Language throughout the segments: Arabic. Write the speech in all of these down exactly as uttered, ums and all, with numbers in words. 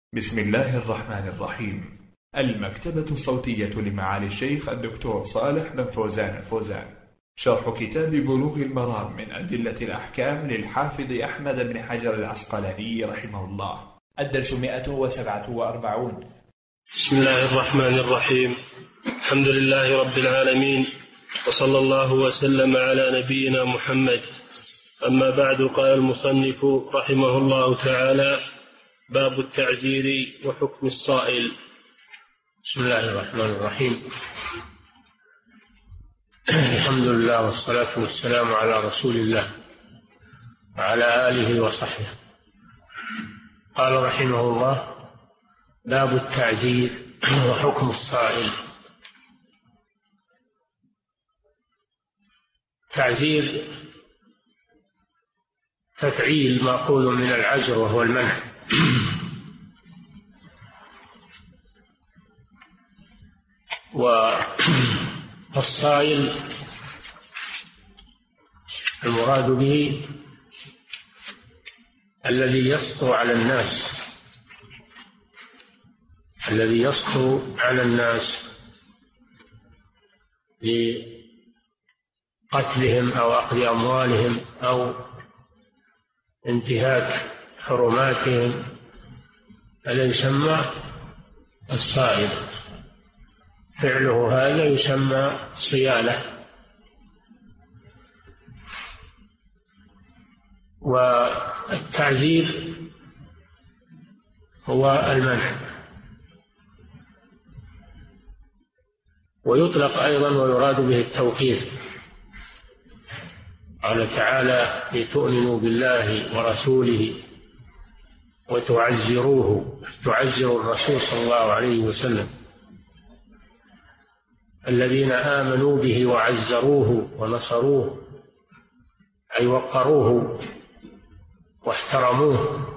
بسم الله الرحمن الرحيم. المكتبة الصوتية لمعالي الشيخ الدكتور صالح بن فوزان الفوزان، شرح كتاب بلوغ المرام من أدلة الأحكام للحافظ أحمد بن حجر العسقلاني رحمه الله. الدرس مئة وسبعة وأربعون. بسم الله الرحمن الرحيم. الحمد لله رب العالمين، وصلى الله وسلم على نبينا محمد. أما بعد، قال المصنف رحمه الله تعالى: باب التعزير وحكم الصائل. بسم الله الرحمن الرحيم. الحمد لله والصلاة والسلام على رسول الله وعلى آله وصحبه. قال رحمه الله: باب التعزير وحكم الصائل. تعزير تفعيل مأخوذ من العزر وهو المنع، والصائل المراد به الذي يسطو على الناس الذي يسطو على الناس لقتلهم أو أخذ أموالهم أو انتهاك حرماتهم، هذا يسمى الصائل. فعله هذا يسمى صيانة. والتعزير هو المنع، ويطلق أيضا ويراد به التوقير. قال تعالى: لتؤمنوا بالله ورسوله وتعزروه، تعزروا الرسول صلى الله عليه وسلم. الذين آمنوا به وعزروه ونصروه أي وقروه واحترموه.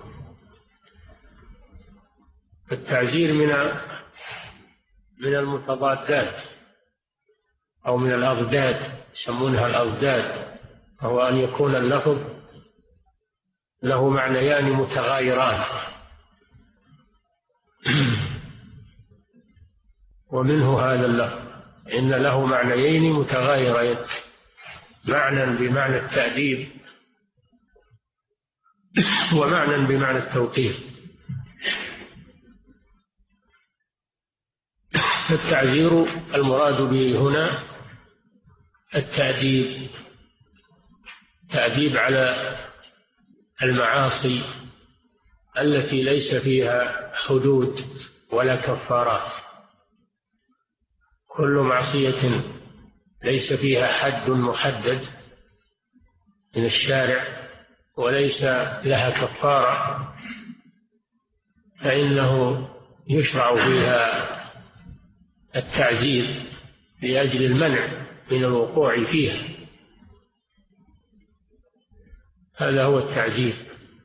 التعزير من من المتضادات أو من الأضداد، يسمونها الأضداد، وهو أن يكون اللفظ له معنيان متغايران. ومنه هذا اللفظ إن له معنيين متغايرين، معنى بمعنى التأديب ومعنى بمعنى التوقير. التعزير المراد به هنا التأديب، تأديب على المعاصي التي ليس فيها حدود ولا كفارات. كل معصية ليس فيها حد محدد من الشارع وليس لها كفارة فإنه يشرع فيها التعزير لأجل المنع من الوقوع فيها. هذا هو التعزير،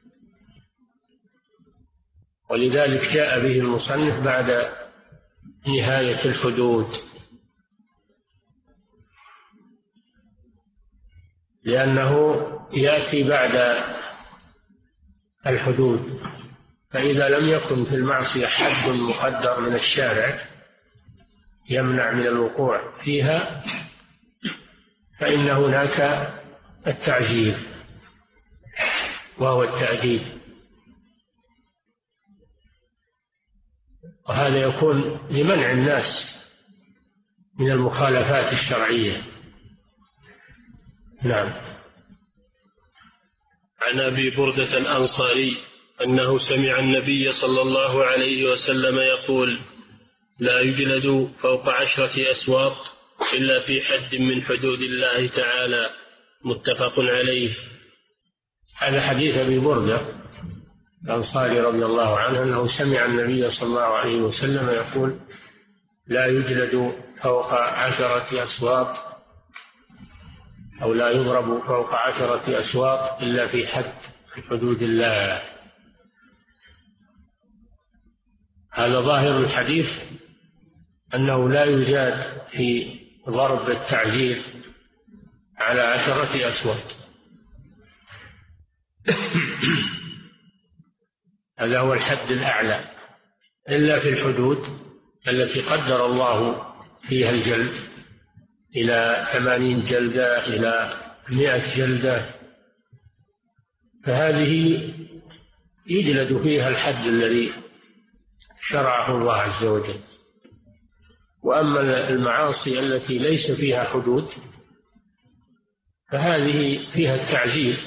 ولذلك جاء به المصنف بعد نهاية الحدود، لأنه يأتي بعد الحدود. فإذا لم يكن في المعصية حد مقدر من الشارع يمنع من الوقوع فيها فإن هناك التعزير وهو التأديب، وهذا يكون لمنع الناس من المخالفات الشرعية. نعم. عن أبي بردة الأنصاري أنه سمع النبي صلى الله عليه وسلم يقول: لا يجلد فوق عشرة أسواط إلا في حد من حدود الله تعالى. متفق عليه. هذا حديث أبي بردة الأنصاري رضي الله عنه أنه سمع النبي صلى الله عليه وسلم يقول: لا يجلد فوق عشرة أسواط أو لا يضرب فوق عشرة أسواط إلا في حد في حدود الله. هذا ظاهر الحديث أنه لا يجاد في ضرب التعزير على عشرة أسواط. هذا هو الحد الأعلى إلا في الحدود التي قدر الله فيها الجلد إلى ثمانين جلدة إلى مئة جلدة، فهذه يجلد فيها الحد الذي شرعه الله عز وجل. وأما المعاصي التي ليس فيها حدود فهذه فيها التعزير،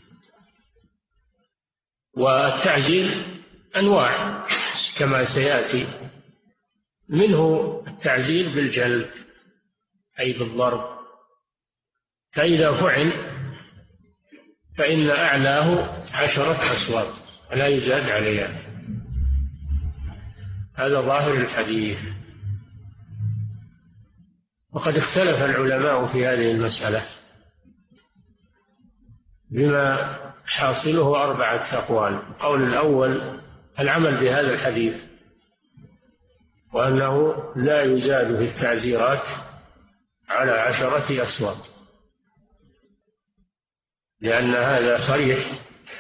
والتعزير أنواع كما سيأتي، منه التعزير بالجلد أي بالضرب، فإذا فعل فإن أعلاه عشرة أصوات ولا يزاد عليها. هذا ظاهر الحديث. وقد اختلف العلماء في هذه المسألة بما حاصله أربعة أقوال. القول الأول العمل بهذا الحديث، وأنه لا يزاد في التعزيرات على عشرة أصوات، لأن هذا صريح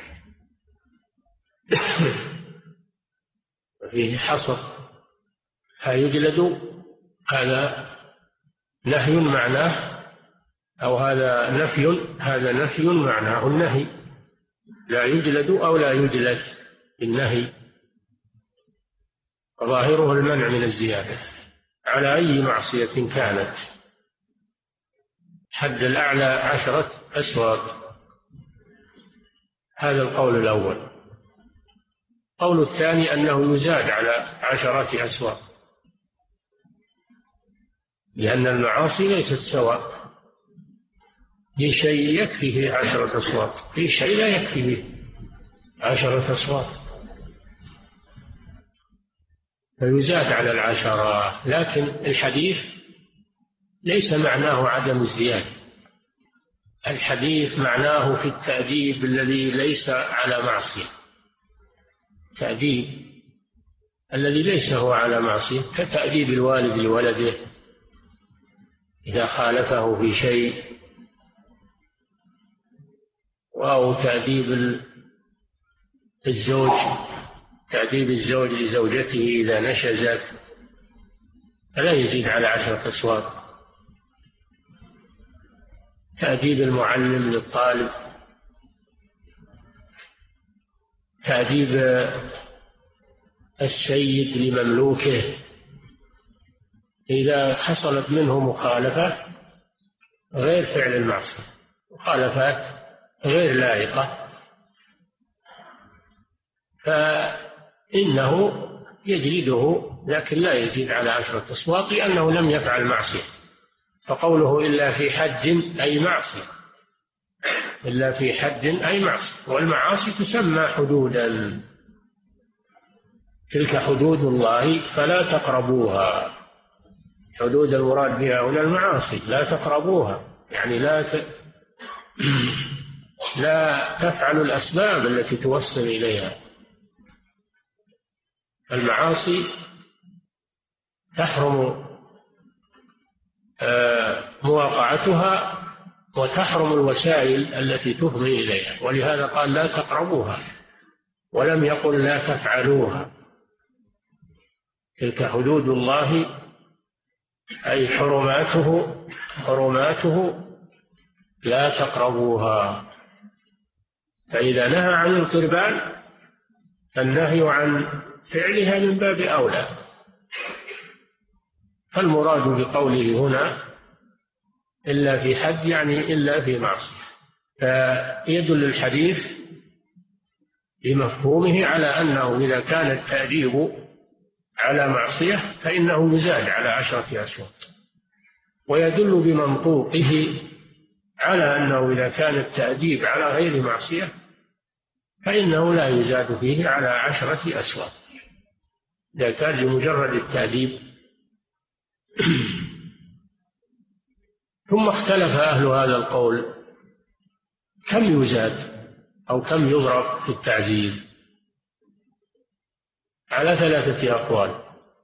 وفيه حصر، فيجلد. هذا نهي معناه، أو هذا نفي، هذا نفي معناه النهي، لا يجلد أو لا يجلد بالنهي، ظاهره المنع من الزيادة على أي معصية كانت. حد الأعلى عشرة أصوات. هذا القول الأول. القول الثاني أنه يزاد على عشرة أصوات، لأن المعاصي ليست سواء، في شيء يكفي فيه عشرة أصوات، في شيء لا يكفي فيه عشرة أصوات، فيزاد على العشرة. لكن الحديث ليس معناه عدم الزيادة، الحديث معناه في التأديب الذي ليس على معصية، تأديب الذي ليس هو على معصية، كتأديب الوالد لولده إذا خالفه في شيء، أو تأديب الزوج، تأديب الزوج لزوجته إذا نشزت، فلا يزيد على عشرة أصوات. تأديب المعلم للطالب، تأديب السيد لمملوكه إذا حصلت منه مخالفة غير فعل المعصية، مخالفات غير لائقة، فإنه يجلده، لكن لا يزيد على عشرة أصوات لأنه لم يفعل معصية. فقوله إلا في حد أي معصية، إلا في حد أي معصية، والمعاصي تسمى حدودا، تلك حدود الله فلا تقربوها. حدود المراد بها هنا المعاصي، لا تقربوها، يعني لا ت... لا تفعلوا الأسباب التي توصل إليها. المعاصي تحرم مواقعتها وتحرم الوسائل التي تفضي إليها، ولهذا قال لا تقربوها، ولم يقل لا تفعلوها. تلك حدود الله أي حرماته، حرماته لا تقربوها. فإذا نهى عن القربان فالنهي عن فعلها من باب أولى. فالمراد بقوله هنا إلا في حد يعني إلا في معصية، فيدل الحديث بمفهومه على أنه إذا كان التأديب على معصية فإنه يزاد على عشرة أصوات، ويدل بمنطوقه على أنه إذا كان التأديب على غير معصية فإنه لا يزاد فيه على عشرة أصوات إذا كان لمجرد التأديب. ثم اختلف أهل هذا القول كم يزاد أو كم يضرب في التعزير على ثلاثة أقوال.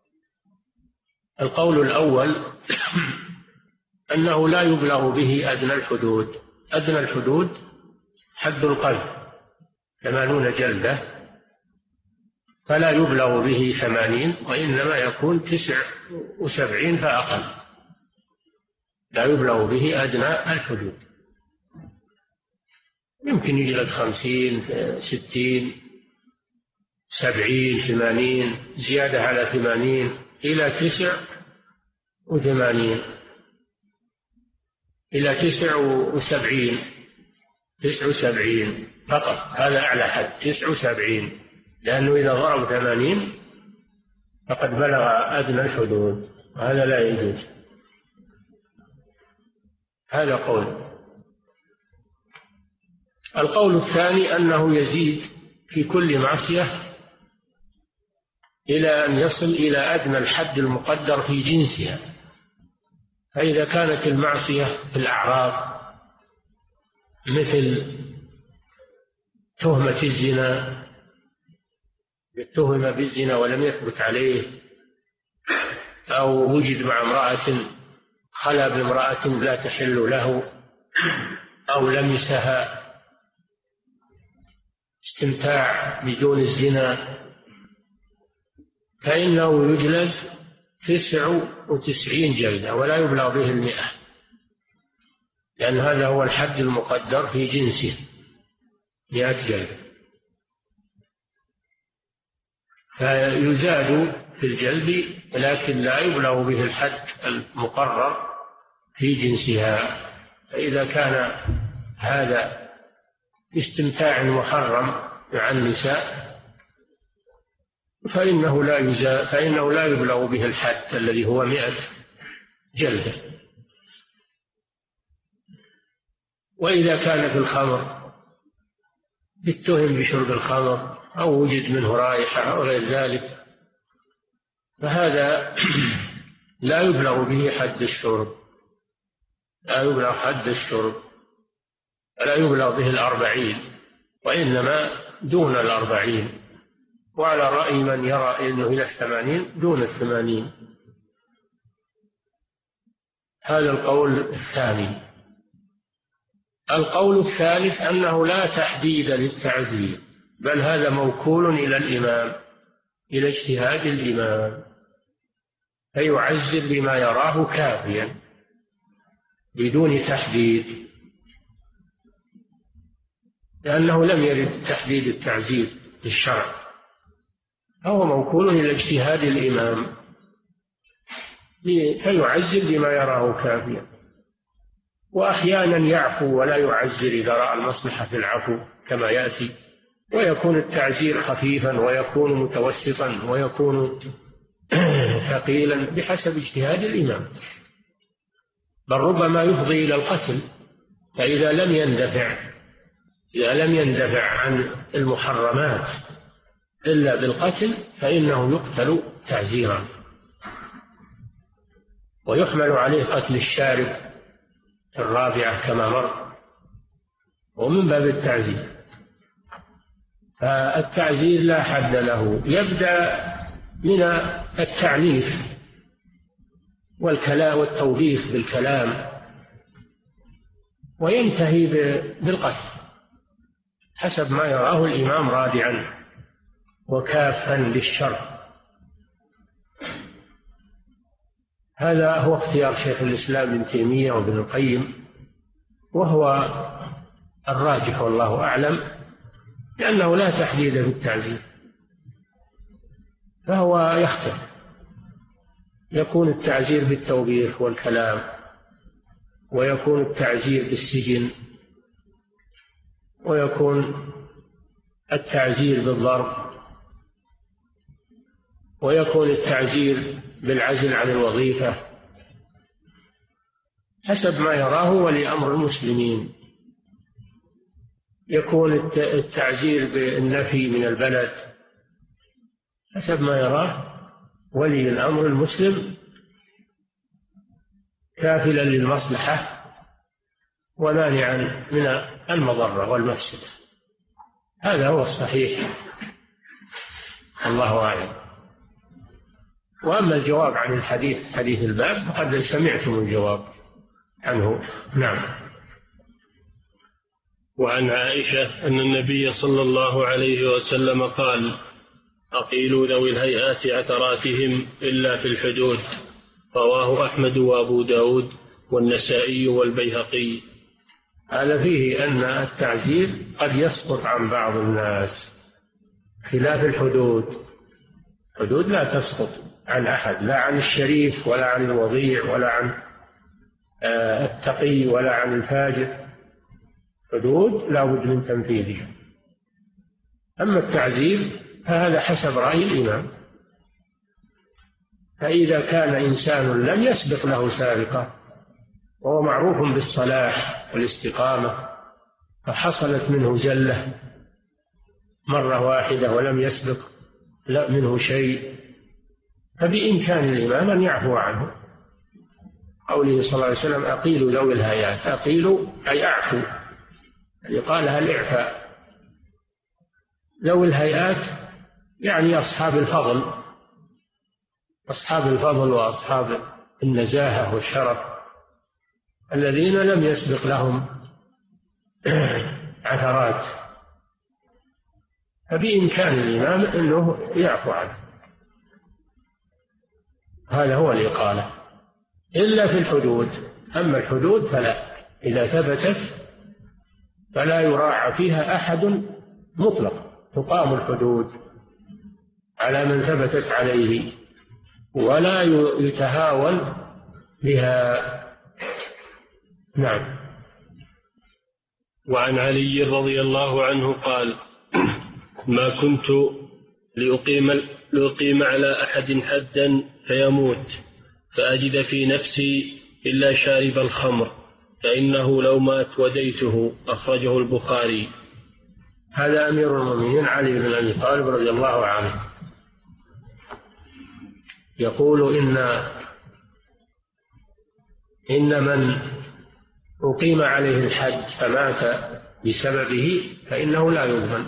القول الأول أنه لا يبلغ به أدنى الحدود. أدنى الحدود حد القذف ثمانون جلدة، فلا يبلغ به ثمانين، وإنما يكون تسع وسبعين فأقل، لا يبلغ به أدنى الحدود. يمكن يجلد خمسين، ستين، سبعين، ثمانين، زيادة على ثمانين، إلى تسع وثمانين، إلى تسع وسبعين، تسع وسبعين فقط، هذا أعلى حد، تسع وسبعين، لأنه إذا ضرب ثمانين فقد بلغ أدنى الحدود، هذا لا يجوز. هذا قول. القول الثاني أنه يزيد في كل معصية إلى أن يصل إلى أدنى الحد المقدر في جنسها. فإذا كانت المعصية في الأعراض مثل تهمة الزنا، اتهم بالزنا ولم يثبت عليه، أو وجد مع امرأة خلا بامرأة لا تحل له، أو لمسها استمتاع بدون الزنا، فإنه يجلد تسع وتسعين جلدة ولا يبلغ به المئة، لأن هذا هو الحد المقدر في جنسه، مئة جلدة. فيزاد في الجلد لكن لا يبلغ به الحد المقرر في جنسها. فإذا كان هذا استمتاع محرم مع النساء فإنه لا يزاد، فإنه لا يبلغ به الحد الذي هو مئة جلدة. وإذا كان في الخمر اتهم بشرب الخمر أو وجد منه رائحة أو غير ذلك، فهذا لا يبلغ به حد الشرب، لا يبلغ حد الشرب، لا يبلغ به الأربعين، وإنما دون الأربعين، وعلى رأي من يرى أنه إلى الثمانين دون الثمانين. هذا القول الثاني. القول الثالث أنه لا تحديد للتعزير، بل هذا موكول إلى الإمام، إلى اجتهاد الإمام، فيعزر بما يراه كافيا بدون تحديد، لأنه لم يرد تحديد التعزير في الشرع، فهو موكول إلى اجتهاد الإمام فيعزر بما يراه كافيا. وأحيانا يعفو ولا يعزر إذا رأى المصلحة في العفو كما يأتي، ويكون التعزير خفيفا ويكون متوسطا ويكون ثقيلا بحسب اجتهاد الإمام، بل ربما يفضي إلى القتل. فإذا لم يندفع إذا لم يندفع عن المحرمات إلا بالقتل فإنه يقتل تعزيرا، ويحمل عليه قتل الشارب الرابعة كما مر، ومن باب التعزير. فالتعزير لا حد له، يبدأ من التعنيف والكلام والتوبيخ بالكلام، وينتهي بالقتل حسب ما يراه الإمام رادعا وكافا للشر. هذا هو اختيار شيخ الإسلام ابن تيمية وابن القيم، وهو الراجح والله أعلم، لأنه لا تحديد في التعزير، فهو يختلف، يكون التعزير بالتوبيخ والكلام، ويكون التعزير بالسجن، ويكون التعزير بالضرب، ويكون التعزير بالعزل عن الوظيفة، حسب ما يراه ولي أمر المسلمين. يكون التعزير بالنفي من البلد حسب ما يراه ولي الأمر المسلم كافلا للمصلحة ومانعا من المضرة والمفسدة. هذا هو الصحيح، الله أعلم. وأما الجواب عن الحديث حديث الباب فقد سمعتم الجواب عنه. نعم. وعن عائشة أن النبي صلى الله عليه وسلم قال: أقيلوا ذوي الهيئات عثراتهم إلا في الحدود. رواه أحمد وأبو داود والنسائي والبيهقي. هذا فيه أن التعزير قد يسقط عن بعض الناس خلاف الحدود. الحدود لا تسقط عن أحد، لا عن الشريف ولا عن الوضيع ولا عن التقي ولا عن الفاجر. حدود لا بد من تنفيذها. أما التعزير فهذا حسب رأي الإمام. فإذا كان إنسان لم يسبق له سابقة وهو معروف بالصلاح والاستقامة فحصلت منه زلة مرة واحدة ولم يسبق لا منه شيء، فبإمكان الإمام أن يعفو عنه. قوله صلى الله عليه وسلم أقيلوا ذوي الهيئات، أقيلوا أي أعفو، يعني قالها الإعفاء. ذوي الهيئات يعني أصحاب الفضل، أصحاب الفضل وأصحاب النزاهة والشرف الذين لم يسبق لهم عثرات، فبإمكان الإمام أنه يعفو عنه. هذا هو الإقالة إلا في الحدود. أما الحدود فلا، إذا ثبتت فلا يراعى فيها أحد مطلق، تقام الحدود على من ثبتت عليه ولا يتهاون بها. نعم. وعن علي رضي الله عنه قال: ما كنت لأقيم, لأقيم على أحد حدا فيموت فأجد في نفسي إلا شارب الخمر فإنه لو مات وديته. أخرجه البخاري. هذا أمير المؤمنين علي بن أبي طالب رضي الله عنه يقول إن إن من أقيم عليه الحد فمات بسببه فإنه لا يضمن.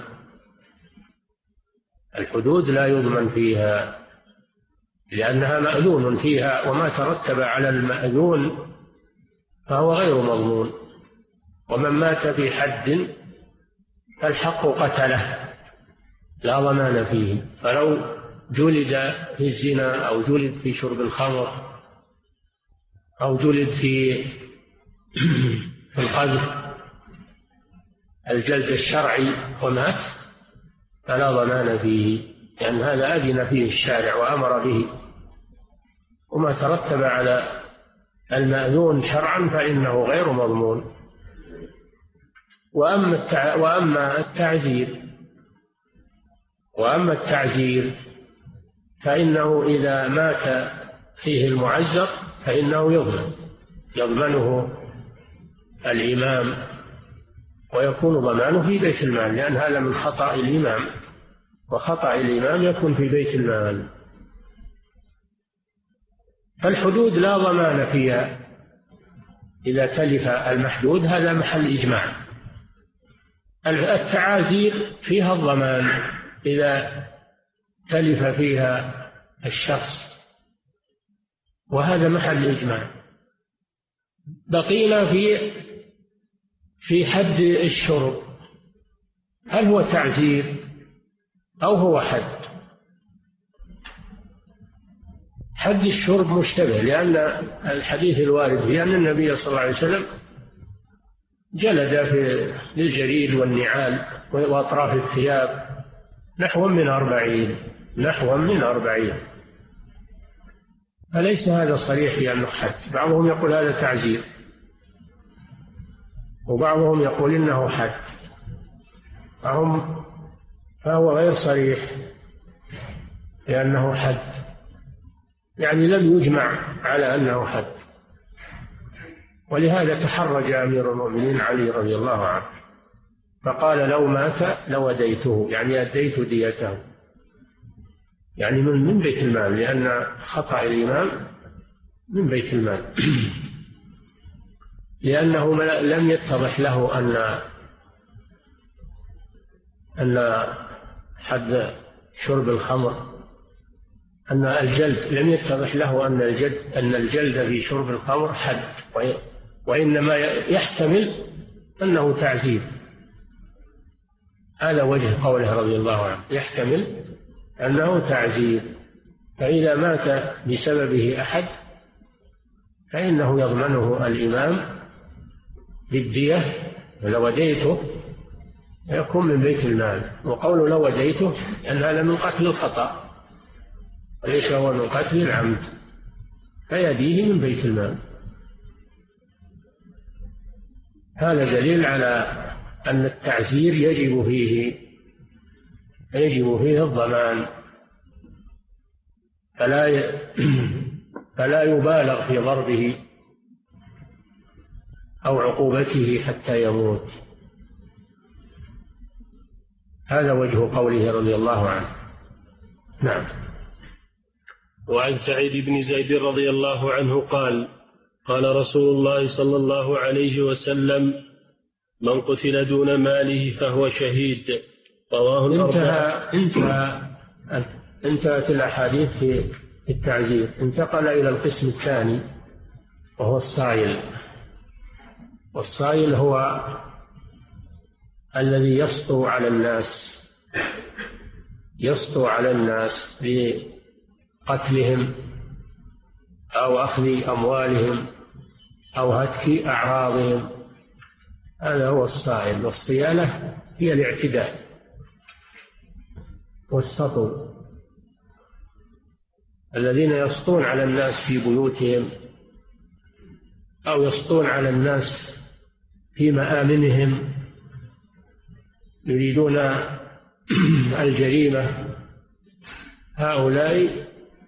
الحدود لا يضمن فيها لأنها مأذون فيها، وما ترتب على المأذون فهو غير مضمون. ومن مات في حد فالحق قتله لا ضمان فيه. فلو جلد في الزنا أو جلد في شرب الخمر أو جلد في في القذف الجلد الشرعي ومات فلا ضمان فيه، لأن هذا أذن فيه الشارع وأمر به. وما ترتب على المأذون شرعا فإنه غير مضمون. وأما وأما التعزير وأما التعزير فإنه إذا مات فيه المعزر فإنه يضمن يضمنه الإمام، ويكون ضمانه في بيت المال، لأن هذا من خطأ الإمام، وخطأ الإمام يكون في بيت المال. فالحدود لا ضمان فيها إذا تلف المحدود، هذا محل إجماع. التعازير فيها الضمان إذا تلف فيها الشخص، وهذا محل إجماع. بقينا في في حد الشرب، هل هو تعزير أو هو حد؟ حد الشرب مشتبه، لأن الحديث الوارد في أن النبي صلى الله عليه وسلم جلد في للجريد والنعال وأطراف الثياب نحو من أربعين نحو من أربعين فليس هذا صريح في أنه حد. بعضهم يقول هذا تعزير، وبعضهم يقول إنه حد، فهم فهو غير صريح لأنه حد، يعني لم يجمع على أنه حد. ولهذا تحرج أمير المؤمنين علي رضي الله عنه فقال: لو مات لوديته، يعني أديت ديته، يعني من من بيت المال، لأن خطأ الإمام من بيت المال لأنه لم يتضح له أن أن حد شرب الخمر أن الجلد لم يتضح له أن الجلد أن الجلد في شرب الخمر حد، وإنما يحتمل أنه تعزير. هذا وجه قوله رضي الله عنه، يحتمل أنه تعزير، فإذا مات بسببه أحد فإنه يضمنه الإمام بالدية، ولو وديته يكون من بيت المال. وقول لو وديته أن هذا من قتل الخطأ وليس هو من قتل العمد، فيديه من بيت المال. هذا دليل على أن التعزير يجب فيه يجب فيه الضمان، فلا ي... فلا يبالغ في ضربه أو عقوبته حتى يموت. هذا وجه قوله رضي الله عنه. نعم. وعن سعيد بن زيد رضي الله عنه قال قال رسول الله صلى الله عليه وسلم: من قتل دون ماله فهو شهيد. رواه الأربعة. انتهى انتهى انتهت الأحاديث في التعزير. انتقل إلى القسم الثاني وهو الصايل. والصايل هو الذي يسطو على الناس يسطو على الناس بقتلهم أو أخذ أموالهم أو هتك أعراضهم. هذا هو الصائل. والصيانة هي الاعتداء والسطو، الذين يسطون على الناس في بيوتهم أو يسطون على الناس في مآمنهم، يريدون الجريمة. هؤلاء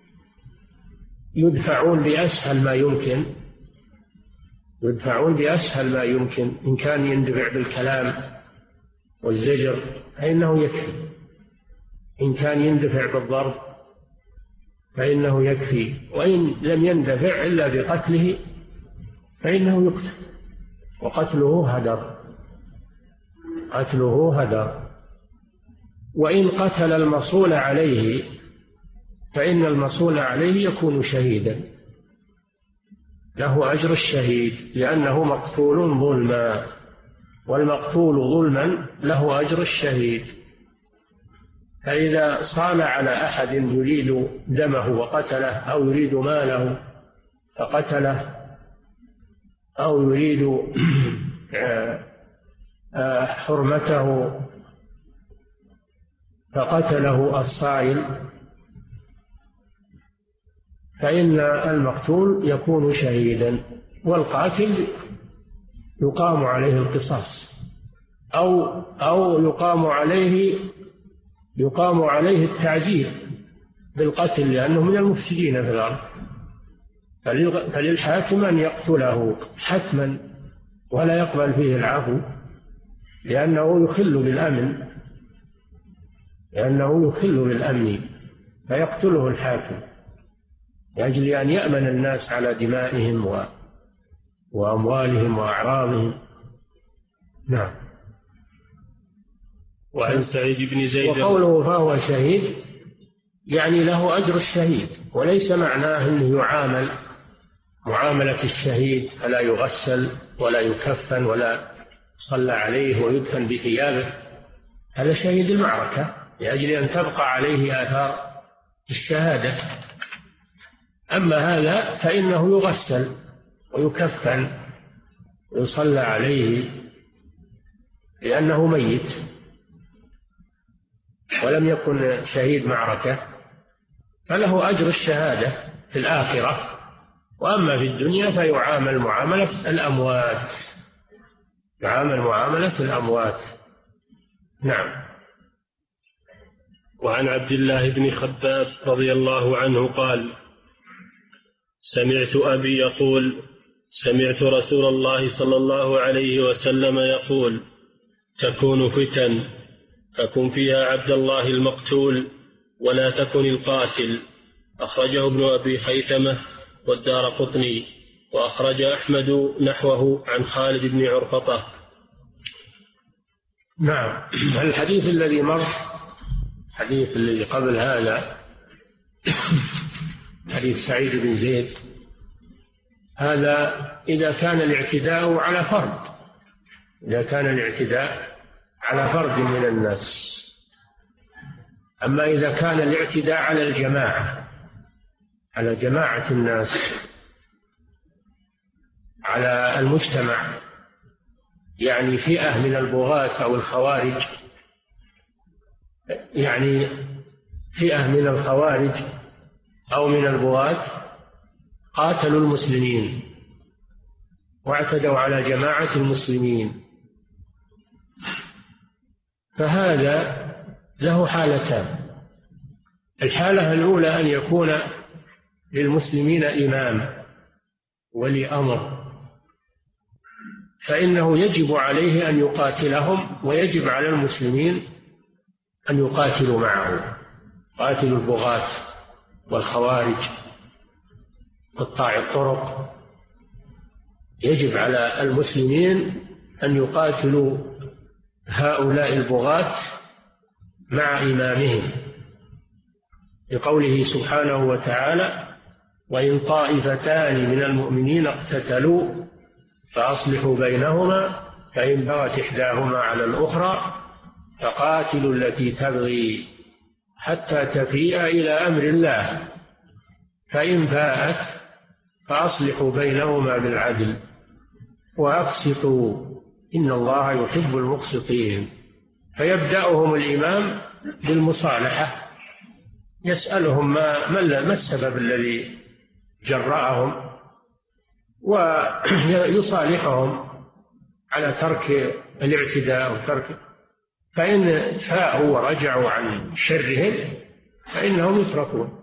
يدفعون بأسهل ما يمكن يدفعون بأسهل ما يمكن. إن كان يندفع بالكلام والزجر فإنه يكفي، إن كان يندفع بالضرب فإنه يكفي، وإن لم يندفع إلا بقتله فإنه يقتل، وقتله هدر قتله هدر. وإن قتل المصول عليه فإن المصول عليه يكون شهيدا، له أجر الشهيد، لأنه مقتول ظلما، والمقتول ظلما له أجر الشهيد. فإذا صال على أحد يريد دمه وقتله، أو يريد ماله فقتله، أو يريد حرمته فقتله الصائل، فإن المقتول يكون شهيدا، والقاتل يقام عليه القصاص، أو أو يقام عليه يقام عليه التعزير بالقتل، لأنه من المفسدين في الأرض. فللحاكم أن يقتله حتما ولا يقبل فيه العفو، لأنه يخل بالأمن لأنه يخل بالأمن فيقتله الحاكم لأجل أن يأمن الناس على دمائهم وأموالهم وأعراضهم. نعم. وعن سعيد بن زيد وقوله فهو شهيد يعني له أجر الشهيد، وليس معناه أنه يعامل معاملة الشهيد، فلا يغسل ولا يكفن ولا صلى عليه ويدفن بثيابه. هذا شهيد المعركة لأجل أن تبقى عليه آثار الشهادة. أما هذا فإنه يغسل ويكفن ويصلى عليه لأنه ميت ولم يكن شهيد معركة، فله أجر الشهادة في الآخرة. وأما في الدنيا فيعامل معاملة الأموات يعامل معاملة الأموات. نعم. وعن عبد الله بن خباب رضي الله عنه قال: سمعت أبي يقول: سمعت رسول الله صلى الله عليه وسلم يقول: تكون فتن فكن فيها عبد الله المقتول ولا تكن القاتل. أخرجه ابن أبي خيثمة والدارقطني، وأخرج أحمد نحوه عن خالد بن عرفطة. نعم. الحديث الذي مر، الحديث الذي قبل هذا، حديث سعيد بن زيد، هذا إذا كان الاعتداء على فرد إذا كان الاعتداء على فرد من الناس. أما إذا كان الاعتداء على الجماعة، على جماعة الناس، على المجتمع، يعني فئة من البغاة أو الخوارج، يعني فئة من الخوارج أو من البغاة قاتلوا المسلمين واعتدوا على جماعة المسلمين، فهذا له حالتان. الحالة الأولى أن يكون للمسلمين إمام ولي أمر، فإنه يجب عليه أن يقاتلهم، ويجب على المسلمين أن يقاتلوا معه، قاتلوا البغاة والخوارج قطاع الطرق. يجب على المسلمين أن يقاتلوا هؤلاء البغاة مع إمامهم، لقوله سبحانه وتعالى: وإن طائفتان من المؤمنين اقتتلوا فأصلحوا بينهما فإن بغت إحداهما على الأخرى فقاتلوا التي تبغي حتى تفيء إلى أمر الله فإن فاءت فأصلحوا بينهما بالعدل وأقسطوا إن الله يحب المقسطين. فيبدأهم الإمام بالمصالحة، يسألهم ما ما السبب الذي جرأهم، ويصالحهم على ترك الاعتداء وترك، فإن فاءوا ورجعوا عن شرهم فإنهم يتركون.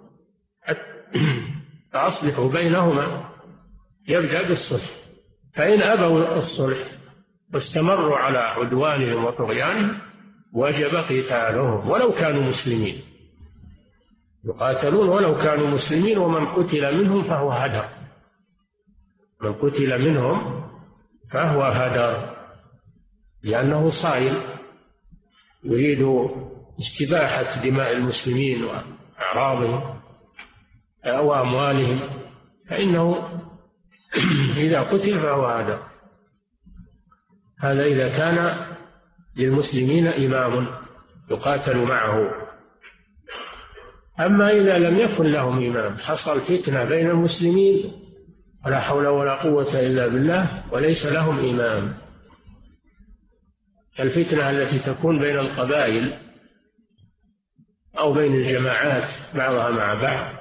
فأصلحوا بينهما، يبدأ بالصلح، فإن أبوا الصلح واستمروا على عدوانهم وطغيانهم وجب قتالهم ولو كانوا مسلمين، يقاتلون ولو كانوا مسلمين. ومن قتل منهم فهو هدر، من قتل منهم فهو هدر، لأنه صائل يريد استباحة دماء المسلمين وأعراضهم وأموالهم، فإنه إذا قتل فهو هدر. هذا إذا كان للمسلمين إمام يقاتل معه. أما إذا لم يكن لهم إمام، حصل فتنة بين المسلمين ولا حول ولا قوة إلا بالله وليس لهم إمام، الفتنة التي تكون بين القبائل أو بين الجماعات بعضها مع بعض،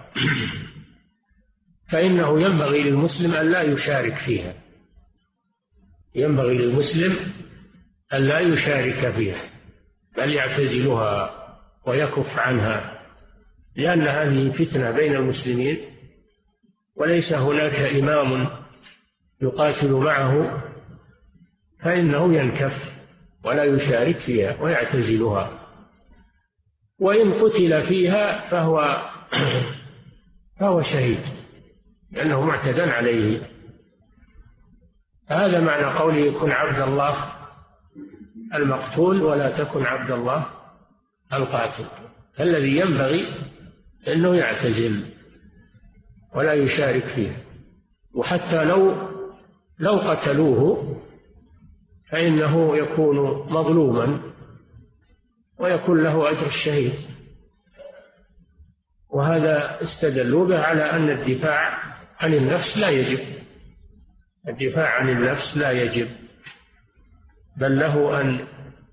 فإنه ينبغي للمسلم أن لا يشارك فيها، ينبغي للمسلم أن لا يشارك فيها بل يعتزلها ويكف عنها، لأن هذه فتنة بين المسلمين وليس هناك إمام يقاتل معه، فإنه ينكف ولا يشارك فيها ويعتزلها. وإن قتل فيها فهو فهو شهيد لأنه معتدى عليه. هذا معنى قوله كن عبد الله المقتول ولا تكن عبد الله القاتل. الذي ينبغي أنه يعتزل ولا يشارك فيه، وحتى لو لو قتلوه فإنه يكون مظلوما ويكون له أجر الشهيد. وهذا استدلوا به على أن الدفاع عن النفس لا يجب، الدفاع عن النفس لا يجب، بل له أن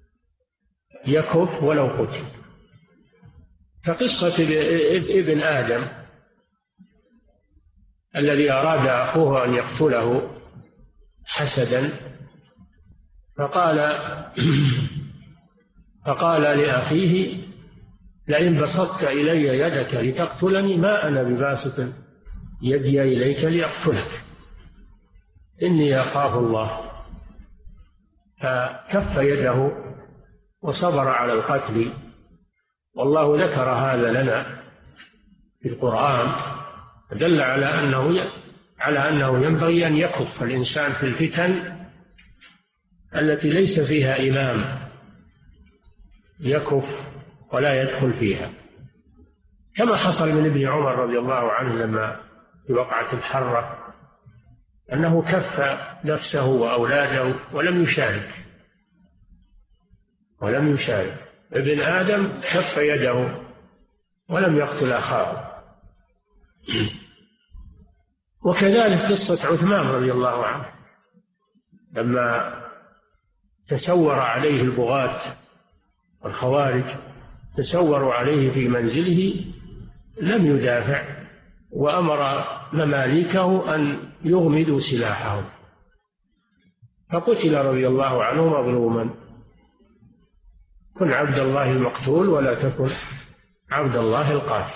يكف ولو قتل. فقصة ابن آدم الذي أراد أخوه أن يقتله حسدا، فقال فقال لأخيه لئن بسطت إلي يدك لتقتلني ما أنا بباسط يدي إليك لأقتلك إني أخاف الله. فكف يده وصبر على القتل. والله ذكر هذا لنا في القرآن، دل على أنه على أنه ينبغي أن يكف الإنسان في الفتن التي ليس فيها إمام، يكف ولا يدخل فيها، كما حصل من ابن عمر رضي الله عنه لما في وقعة الحرة أنه كف نفسه وأولاده ولم يشارك ولم يشارك ابن آدم كف يده ولم يقتل أخاه. وكذلك قصة عثمان رضي الله عنه لما تسور عليه البغاة والخوارج، تسوروا عليه في منزله، لم يدافع، وأمر مماليكه أن يغمدوا سلاحهم، فقتل رضي الله عنه مظلوما. كن عبد الله المقتول ولا تكن عبد الله القاتل.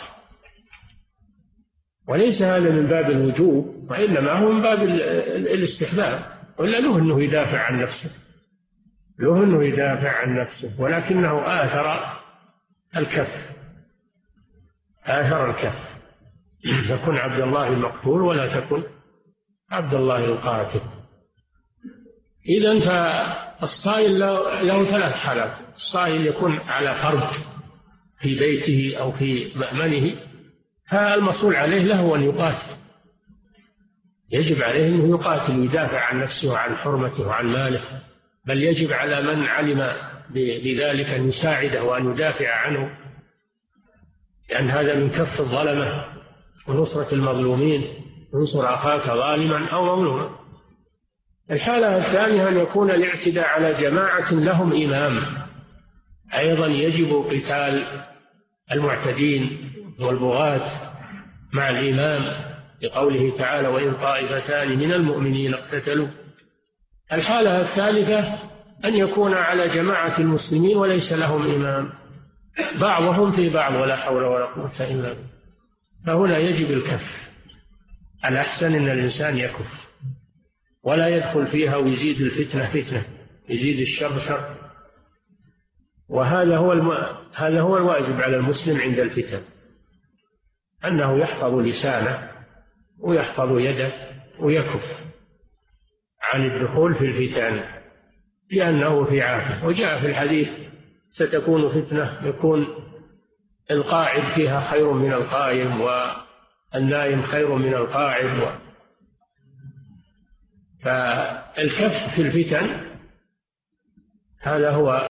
وليس هذا من باب الوجوب، وإنما هو من باب الاستحباب، ولا له أنه يدافع عن نفسه، له أنه يدافع عن نفسه، ولكنه آثر الكف، آثر الكف. تكن عبد الله المقتول ولا تكن عبد الله القاتل. إذن فالصائل له ثلاث حالات: الصائل يكون على فرد في بيته أو في مأمنه، فالمصول عليه له أن يقاتل، يجب عليه أنه يقاتل ويدافع عن نفسه وعن حرمته وعن ماله، بل يجب على من علم بذلك أن يساعده وأن يدافع عنه، لأن هذا من كف الظلمة ونصرة المظلومين، انصر أخاك ظالما أو مظلوما. الحالة الثانية أن يكون الاعتداء على جماعة لهم إمام، أيضا يجب قتال المعتدين والبغاة مع الإمام، لقوله تعالى: وإن طائفتان من المؤمنين اقتتلوا. الحالة الثالثة أن يكون على جماعة المسلمين وليس لهم إمام، بعضهم في بعض ولا حول ولا قوة إلا بالله، فهنا يجب الكف. الأحسن أن الإنسان يكف ولا يدخل فيها ويزيد الفتنة فتنة، يزيد الشر شر. وهذا هو الم... هذا هو الواجب على المسلم عند الفتن، أنه يحفظ لسانه ويحفظ يده ويكف عن الدخول في الفتن، لأنه في عافية. وجاء في الحديث: ستكون فتنة يكون القاعد فيها خير من القائم، والنائم خير من القاعد. و... فالكف في الفتن هذا هو